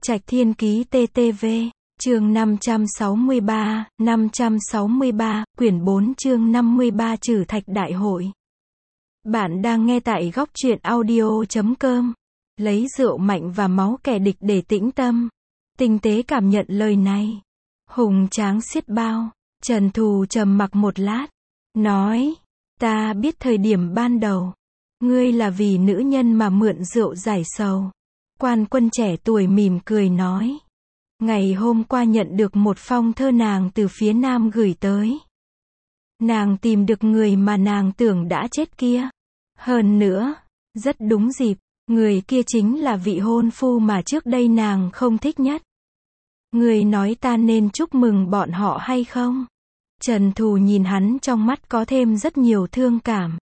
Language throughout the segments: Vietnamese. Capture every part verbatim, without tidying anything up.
Trạch Thiên Ký tê tê vê, chương năm trăm sáu mươi ba, năm trăm sáu mươi ba, quyển bốn chương năm mươi ba Trử Thạch Đại Hội. Bạn đang nghe tại góc truyện audio chấm com. Lấy rượu mạnh và máu kẻ địch để tĩnh tâm. Tinh tế cảm nhận lời này. Hùng tráng xiết bao. Trần Thù trầm mặc một lát. Nói, ta biết thời điểm ban đầu. Ngươi là vì nữ nhân mà mượn rượu giải sầu. Quan Quân trẻ tuổi mỉm cười nói. Ngày hôm qua nhận được một phong thơ nàng từ phía nam gửi tới. Nàng tìm được người mà nàng tưởng đã chết kia. Hơn nữa, rất đúng dịp, người kia chính là vị hôn phu mà trước đây nàng không thích nhất. Người nói ta nên chúc mừng bọn họ hay không? Trần Thù nhìn hắn trong mắt có thêm rất nhiều thương cảm.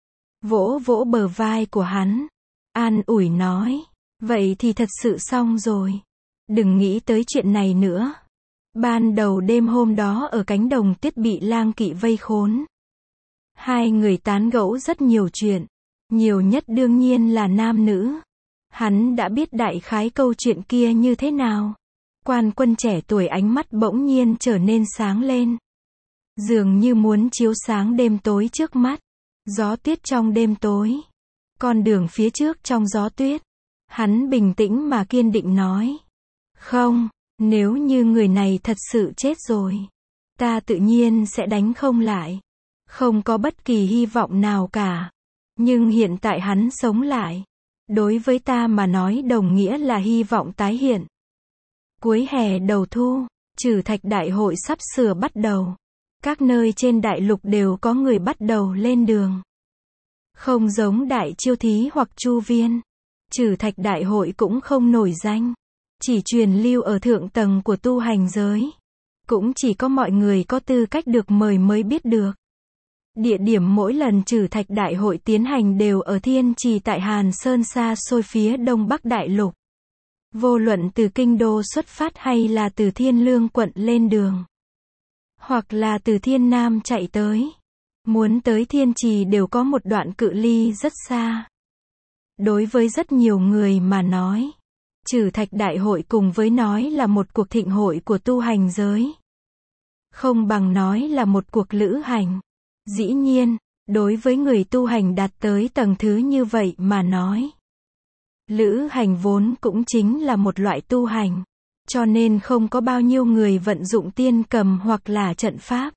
Vỗ vỗ bờ vai của hắn. An ủi nói. Vậy thì thật sự xong rồi. Đừng nghĩ tới chuyện này nữa. Ban đầu đêm hôm đó ở cánh đồng tuyết bị lang kỵ vây khốn. Hai người tán gẫu rất nhiều chuyện. Nhiều nhất đương nhiên là nam nữ. Hắn đã biết đại khái câu chuyện kia như thế nào. Quan Quân trẻ tuổi ánh mắt bỗng nhiên trở nên sáng lên. Dường như muốn chiếu sáng đêm tối trước mắt. Gió tuyết trong đêm tối. Con đường phía trước trong gió tuyết. Hắn bình tĩnh mà kiên định nói. Không, nếu như người này thật sự chết rồi. Ta tự nhiên sẽ đánh không lại. Không có bất kỳ hy vọng nào cả. Nhưng hiện tại hắn sống lại. Đối với ta mà nói đồng nghĩa là hy vọng tái hiện. Cuối hè đầu thu, Trử Thạch Đại Hội sắp sửa bắt đầu. Các nơi trên đại lục đều có người bắt đầu lên đường. Không giống Đại Chiêu Thí hoặc Chu Viên. Trử Thạch Đại Hội cũng không nổi danh. Chỉ truyền lưu ở thượng tầng của tu hành giới. Cũng chỉ có mọi người có tư cách được mời mới biết được. Địa điểm mỗi lần Trử Thạch Đại Hội tiến hành đều ở Thiên Trì tại Hàn Sơn xa xôi phía đông bắc đại lục. Vô luận từ kinh đô xuất phát hay là từ Thiên Lương quận lên đường. Hoặc là từ Thiên Nam chạy tới. Muốn tới Thiên Trì đều có một đoạn cự ly rất xa. Đối với rất nhiều người mà nói, Trử Thạch Đại Hội cùng với nói là một cuộc thịnh hội của tu hành giới. Không bằng nói là một cuộc lữ hành. Dĩ nhiên, đối với người tu hành đạt tới tầng thứ như vậy mà nói. Lữ hành vốn cũng chính là một loại tu hành. Cho nên không có bao nhiêu người vận dụng tiên cầm hoặc là trận pháp.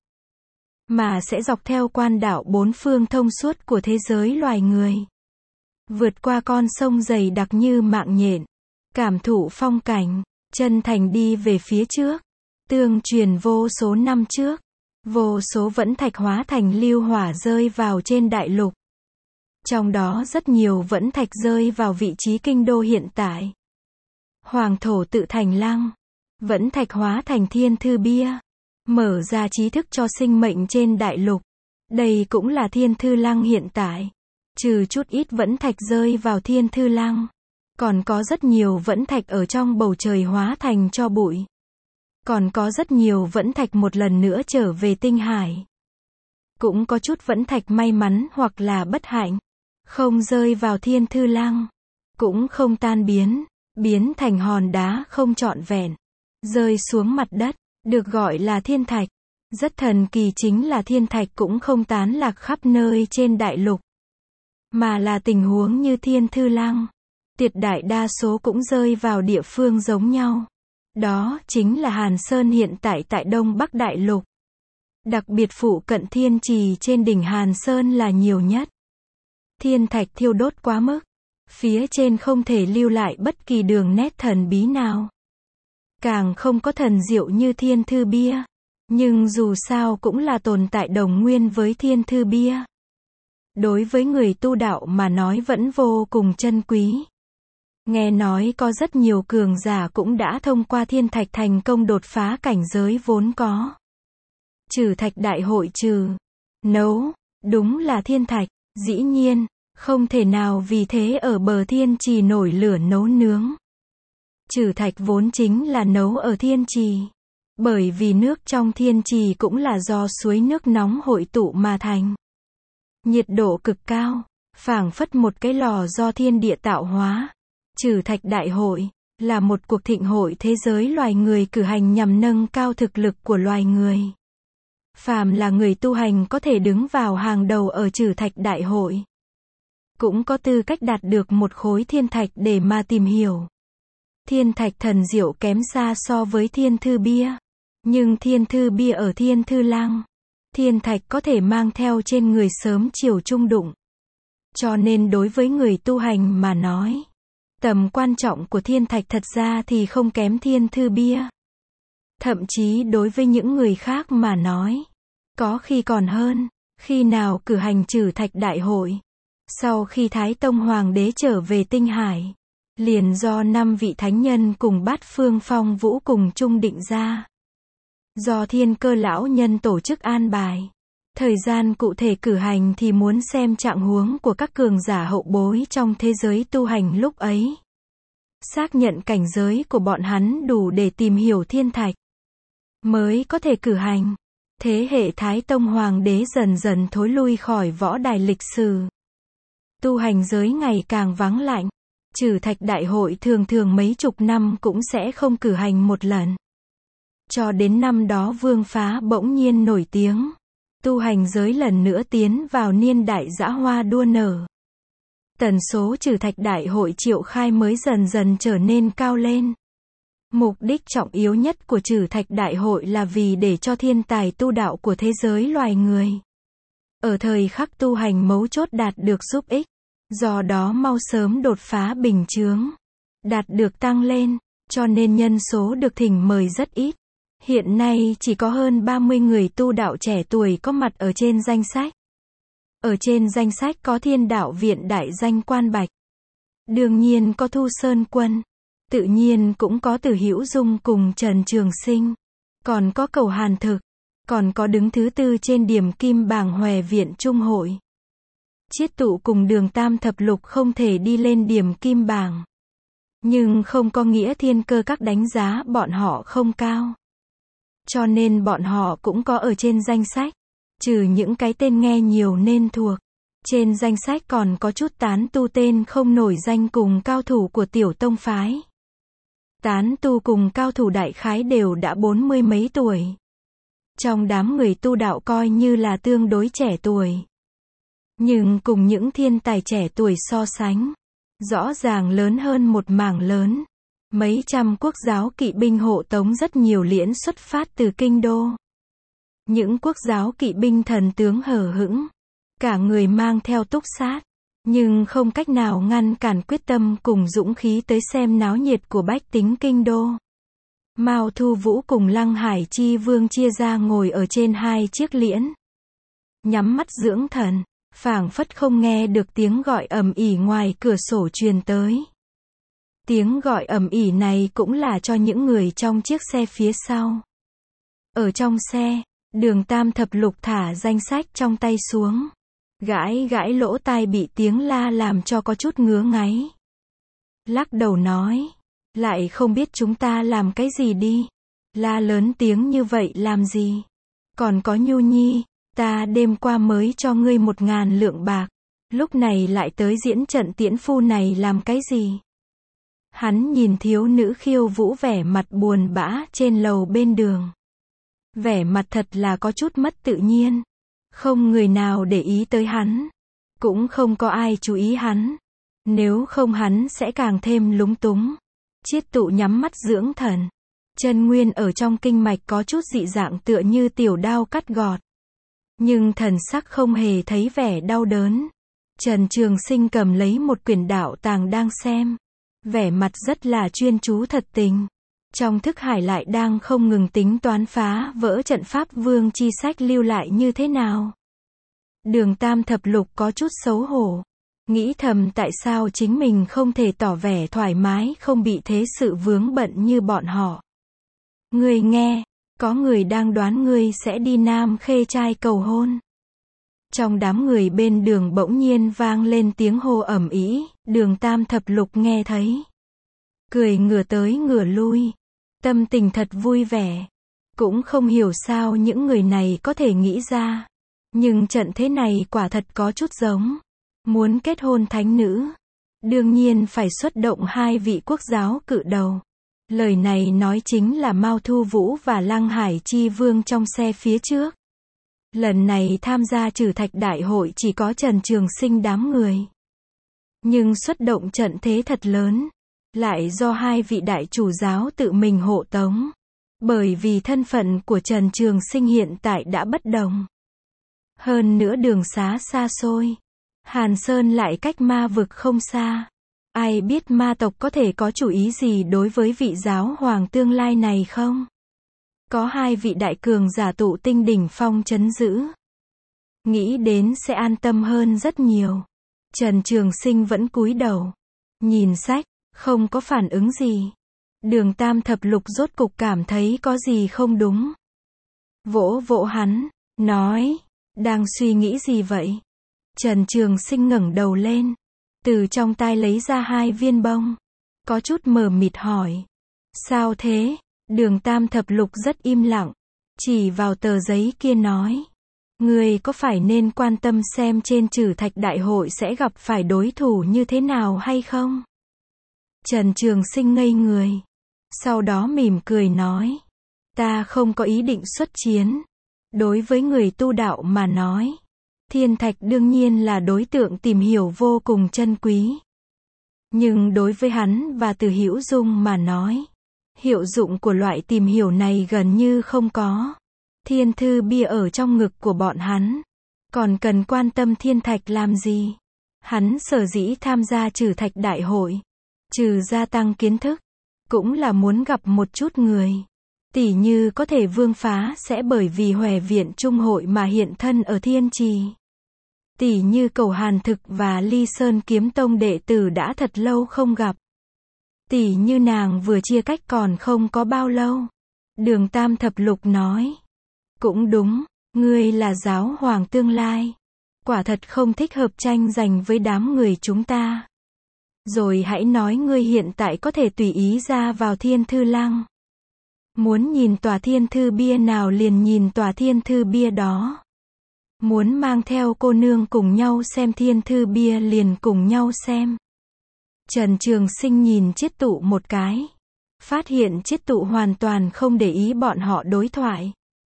Mà sẽ dọc theo quan đạo bốn phương thông suốt của thế giới loài người. Vượt qua con sông dày đặc như mạng nhện. Cảm thụ phong cảnh, chân thành đi về phía trước. Tương truyền vô số năm trước. Vô số vẫn thạch hóa thành lưu hỏa rơi vào trên đại lục. Trong đó rất nhiều vẫn thạch rơi vào vị trí kinh đô hiện tại. Hoàng thổ tự thành lăng. Vẫn thạch hóa thành thiên thư bia. Mở ra trí thức cho sinh mệnh trên đại lục. Đây cũng là thiên thư lăng hiện tại. Trừ chút ít vẫn thạch rơi vào thiên thư lăng. Còn có rất nhiều vẫn thạch ở trong bầu trời hóa thành cho bụi. Còn có rất nhiều vẫn thạch một lần nữa trở về tinh hải. Cũng có chút vẫn thạch may mắn hoặc là bất hạnh. Không rơi vào thiên thư lăng. Cũng không tan biến. Biến thành hòn đá không trọn vẹn. Rơi xuống mặt đất. Được gọi là thiên thạch. Rất thần kỳ chính là thiên thạch cũng không tán lạc khắp nơi trên đại lục. Mà là tình huống như thiên thư lăng. Tuyệt đại đa số cũng rơi vào địa phương giống nhau. Đó chính là Hàn Sơn hiện tại tại Đông Bắc Đại Lục. Đặc biệt phụ cận Thiên Trì trên đỉnh Hàn Sơn là nhiều nhất. Thiên thạch thiêu đốt quá mức. Phía trên không thể lưu lại bất kỳ đường nét thần bí nào. Càng không có thần diệu như thiên thư bia. Nhưng dù sao cũng là tồn tại đồng nguyên với thiên thư bia. Đối với người tu đạo mà nói vẫn vô cùng chân quý. Nghe nói có rất nhiều cường giả cũng đã thông qua thiên thạch thành công đột phá cảnh giới vốn có. Trử Thạch Đại Hội trừ nấu, đúng là thiên thạch, dĩ nhiên, không thể nào vì thế ở bờ thiên trì nổi lửa nấu nướng. Trử thạch vốn chính là nấu ở thiên trì. Bởi vì nước trong thiên trì cũng là do suối nước nóng hội tụ mà thành. Nhiệt độ cực cao, phảng phất một cái lò do thiên địa tạo hóa. Trử Thạch Đại Hội là một cuộc thịnh hội thế giới loài người cử hành nhằm nâng cao thực lực của loài người. Phàm là người tu hành có thể đứng vào hàng đầu ở trừ thạch đại hội. Cũng có tư cách đạt được một khối thiên thạch để mà tìm hiểu. Thiên thạch thần diệu kém xa so với thiên thư bia. Nhưng thiên thư bia ở thiên thư lăng. Thiên thạch có thể mang theo trên người sớm chiều chung đụng. Cho nên đối với người tu hành mà nói, tầm quan trọng của thiên thạch thật ra thì không kém thiên thư bia. Thậm chí đối với những người khác mà nói, có khi còn hơn. Khi nào cử hành trừ thạch đại hội, sau khi Thái Tông Hoàng đế trở về Tinh Hải, liền do năm vị thánh nhân cùng Bát Phương Phong Vũ cùng chung định ra. Do Thiên Cơ lão nhân tổ chức an bài. Thời gian cụ thể cử hành thì muốn xem trạng huống của các cường giả hậu bối trong thế giới tu hành lúc ấy. Xác nhận cảnh giới của bọn hắn đủ để tìm hiểu thiên thạch, mới có thể cử hành. Thế hệ Thái Tông Hoàng đế dần dần thối lui khỏi võ đài lịch sử. Tu hành giới ngày càng vắng lạnh. Trừ thạch đại hội thường thường mấy chục năm cũng sẽ không cử hành một lần. Cho đến năm đó Vương Phá bỗng nhiên nổi tiếng. Tu hành giới lần nữa tiến vào niên đại dã hoa đua nở. Tần số trừ thạch đại hội triệu khai mới dần dần trở nên cao lên. Mục đích trọng yếu nhất của trừ thạch đại hội là vì để cho thiên tài tu đạo của thế giới loài người. Ở thời khắc tu hành mấu chốt đạt được giúp ích. Do đó mau sớm đột phá bình chướng. Đạt được tăng lên. Cho nên nhân số được thỉnh mời rất ít. Hiện nay chỉ có hơn ba mươi người tu đạo trẻ tuổi có mặt ở trên danh sách. Ở trên danh sách có Thiên Đạo Viện đại danh Quan Bạch. Đương nhiên có Thu Sơn Quân. Tự nhiên cũng có Từ Hữu Dung cùng Trần Trường Sinh. Còn có Cầu Hàn Thực. Còn có đứng thứ tư trên điểm kim bảng Hòe Viện Trung Hội. Chiết Tụ cùng Đường Tam Thập Lục không thể đi lên điểm kim bảng. Nhưng không có nghĩa Thiên Cơ các đánh giá bọn họ không cao. Cho nên bọn họ cũng có ở trên danh sách. Trừ những cái tên nghe nhiều nên thuộc. Trên danh sách còn có chút tán tu tên không nổi danh cùng cao thủ của tiểu tông phái. Tán tu cùng cao thủ đại khái đều đã bốn mươi mấy tuổi. Trong đám người tu đạo coi như là tương đối trẻ tuổi. Nhưng cùng những thiên tài trẻ tuổi so sánh, rõ ràng lớn hơn một mảng lớn. Mấy trăm quốc giáo kỵ binh hộ tống rất nhiều liễn xuất phát từ kinh đô. Những quốc giáo kỵ binh thần tướng hờ hững, cả người mang theo túc sát, nhưng không cách nào ngăn cản quyết tâm cùng dũng khí tới xem náo nhiệt của bách tính kinh đô. Mao Thu Vũ cùng Lăng Hải Chi Vương chia ra ngồi ở trên hai chiếc liễn, nhắm mắt dưỡng thần, phảng phất không nghe được tiếng gọi ầm ĩ ngoài cửa sổ truyền tới. Tiếng gọi ầm ĩ này cũng là cho những người trong chiếc xe phía sau. Ở trong xe, Đường Tam Thập Lục thả danh sách trong tay xuống. Gãi gãi lỗ tai bị tiếng la làm cho có chút ngứa ngáy. Lắc đầu nói, lại không biết chúng ta làm cái gì đi. La lớn tiếng như vậy làm gì? Còn có Nhu Nhi, ta đêm qua mới cho ngươi một ngàn lượng bạc. Lúc này lại tới diễn trận tiễn phu này làm cái gì? Hắn nhìn thiếu nữ khiêu vũ vẻ mặt buồn bã trên lầu bên đường. Vẻ mặt thật là có chút mất tự nhiên. Không người nào để ý tới hắn. Cũng không có ai chú ý hắn. Nếu không hắn sẽ càng thêm lúng túng. Chiết Tụ nhắm mắt dưỡng thần. Chân nguyên ở trong kinh mạch có chút dị dạng tựa như tiểu đao cắt gọt. Nhưng thần sắc không hề thấy vẻ đau đớn. Trần Trường Sinh cầm lấy một quyển đạo tàng đang xem. Vẻ mặt rất là chuyên chú thật tình. Trong thức hải lại đang không ngừng tính toán phá vỡ trận pháp vương chi sách lưu lại như thế nào. Đường Tam Thập Lục có chút xấu hổ. Nghĩ thầm tại sao chính mình không thể tỏ vẻ thoải mái không bị thế sự vướng bận như bọn họ. Ngươi nghe, có người đang đoán ngươi sẽ đi Nam Khê trai cầu hôn. Trong đám người bên đường bỗng nhiên vang lên tiếng hô ầm ĩ, Đường Tam Thập Lục nghe thấy. Cười ngửa tới ngửa lui. Tâm tình thật vui vẻ. Cũng không hiểu sao những người này có thể nghĩ ra. Nhưng trận thế này quả thật có chút giống. Muốn kết hôn thánh nữ. đương nhiên phải xuất động hai vị quốc giáo cự đầu. Lời này nói chính là Mao Thu Vũ và Lăng Hải Chi Vương trong xe phía trước. Lần này tham gia trừ thạch đại hội chỉ có Trần Trường Sinh đám người. Nhưng xuất động trận thế thật lớn, lại do hai vị đại chủ giáo tự mình hộ tống. Bởi vì thân phận của Trần Trường Sinh hiện tại đã bất đồng. Hơn nữa đường xá xa xôi. Hàn Sơn lại cách ma vực không xa. Ai biết ma tộc có thể có chủ ý gì đối với vị giáo hoàng tương lai này không? Có hai vị đại cường giả tụ tinh đỉnh phong trấn giữ. Nghĩ đến sẽ an tâm hơn rất nhiều. Trần Trường Sinh vẫn cúi đầu. Nhìn sách, không có phản ứng gì. Đường Tam Thập Lục rốt cục cảm thấy có gì không đúng. Vỗ vỗ hắn, nói, đang suy nghĩ gì vậy? Trần Trường Sinh ngẩng đầu lên, từ trong tai lấy ra hai viên bông. Có chút mờ mịt hỏi. Sao thế? Đường Tam Thập Lục rất im lặng, chỉ vào tờ giấy kia nói. Ngươi có phải nên quan tâm xem trên trừ thạch đại hội sẽ gặp phải đối thủ như thế nào hay không? Trần Trường Sinh ngây người. Sau đó mỉm cười nói. Ta không có ý định xuất chiến. Đối với người tu đạo mà nói, thiên thạch đương nhiên là đối tượng tìm hiểu vô cùng chân quý. Nhưng đối với hắn và Từ Hữu Dung mà nói, hiệu dụng của loại tìm hiểu này gần như không có. Thiên thư bia ở trong ngực của bọn hắn, còn cần quan tâm thiên thạch làm gì? Hắn sở dĩ tham gia trừ thạch đại hội, trừ gia tăng kiến thức, cũng là muốn gặp một chút người. Tỉ như có thể Vương Phá sẽ bởi vì Hòe Viện Trung hội mà hiện thân ở Thiên Trì. Tỉ như Cầu Hàn Thực và Ly Sơn Kiếm Tông đệ tử đã thật lâu không gặp. Tỉ như nàng vừa chia cách còn không có bao lâu. Đường Tam Thập Lục nói. Cũng đúng, ngươi là giáo hoàng tương lai. Quả thật không thích hợp tranh giành với đám người chúng ta. Rồi hãy nói ngươi hiện tại có thể tùy ý ra vào Thiên Thư Lăng. Muốn nhìn tòa Thiên Thư Bia nào liền nhìn tòa Thiên Thư Bia đó. Muốn mang theo cô nương cùng nhau xem Thiên Thư Bia liền cùng nhau xem. Trần Trường Sinh nhìn Chiết Tụ một cái. Phát hiện Chiết Tụ hoàn toàn không để ý bọn họ đối thoại.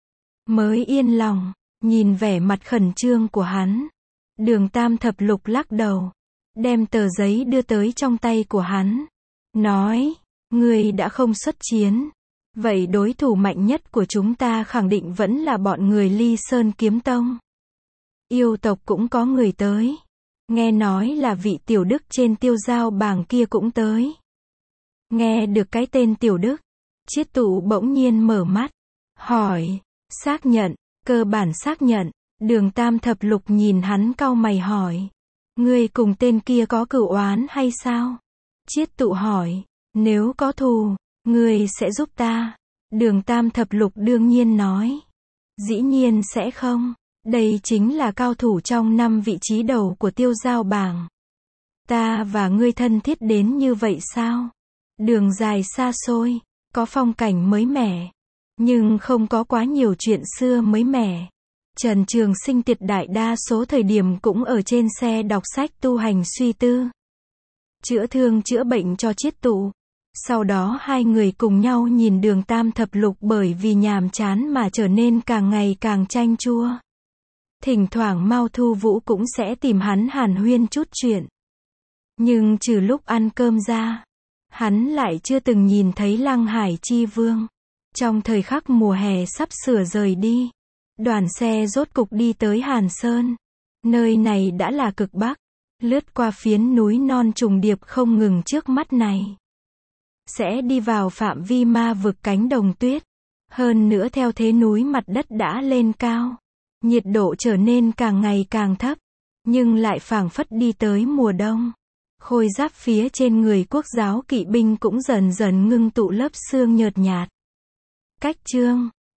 Mới yên lòng, nhìn vẻ mặt khẩn trương của hắn. Đường Tam Thập Lục lắc đầu, đem tờ giấy đưa tới trong tay của hắn. Nói, ngươi đã không xuất chiến. Vậy đối thủ mạnh nhất của chúng ta khẳng định vẫn là bọn người Ly Sơn Kiếm Tông. Yêu tộc cũng có người tới. Nghe nói là vị Tiểu Đức trên Tiêu Giao bảng kia cũng tới. Nghe được cái tên Tiểu Đức, Chiết Tụ bỗng nhiên mở mắt, hỏi, xác nhận, cơ bản xác nhận. Đường Tam Thập Lục nhìn hắn cau mày hỏi, ngươi cùng tên kia có cửu oán hay sao? Chiết Tụ hỏi, nếu có thù, ngươi sẽ giúp ta. Đường Tam Thập Lục đương nhiên nói, dĩ nhiên sẽ không. Đây chính là cao thủ trong năm vị trí đầu của Tiêu Giao bảng. Ta và ngươi thân thiết đến như vậy sao? Đường dài xa xôi, có phong cảnh mới mẻ, nhưng không có quá nhiều chuyện xưa mới mẻ. Trần Trường Sinh tuyệt đại đa số thời điểm cũng ở trên xe đọc sách tu hành suy tư. Chữa thương chữa bệnh cho Chiết Tụ. Sau đó hai người cùng nhau nhìn Đường Tam Thập Lục bởi vì nhàm chán mà trở nên càng ngày càng chanh chua. Thỉnh thoảng Mao Thu Vũ cũng sẽ tìm hắn hàn huyên chút chuyện. Nhưng trừ lúc ăn cơm ra, hắn lại chưa từng nhìn thấy Lăng Hải Chi Vương. Trong thời khắc mùa hè sắp sửa rời đi, đoàn xe rốt cục đi tới Hàn Sơn. Nơi này đã là cực Bắc, lướt qua phiến núi non trùng điệp không ngừng trước mắt này. Sẽ đi vào phạm vi ma vực cánh đồng tuyết. Hơn nữa theo thế núi mặt đất đã lên cao, nhiệt độ trở nên càng ngày càng thấp, nhưng lại phảng phất đi tới mùa đông. Khôi giáp phía trên người quốc giáo kỵ binh cũng dần dần ngưng tụ lớp sương nhợt nhạt. Cách chương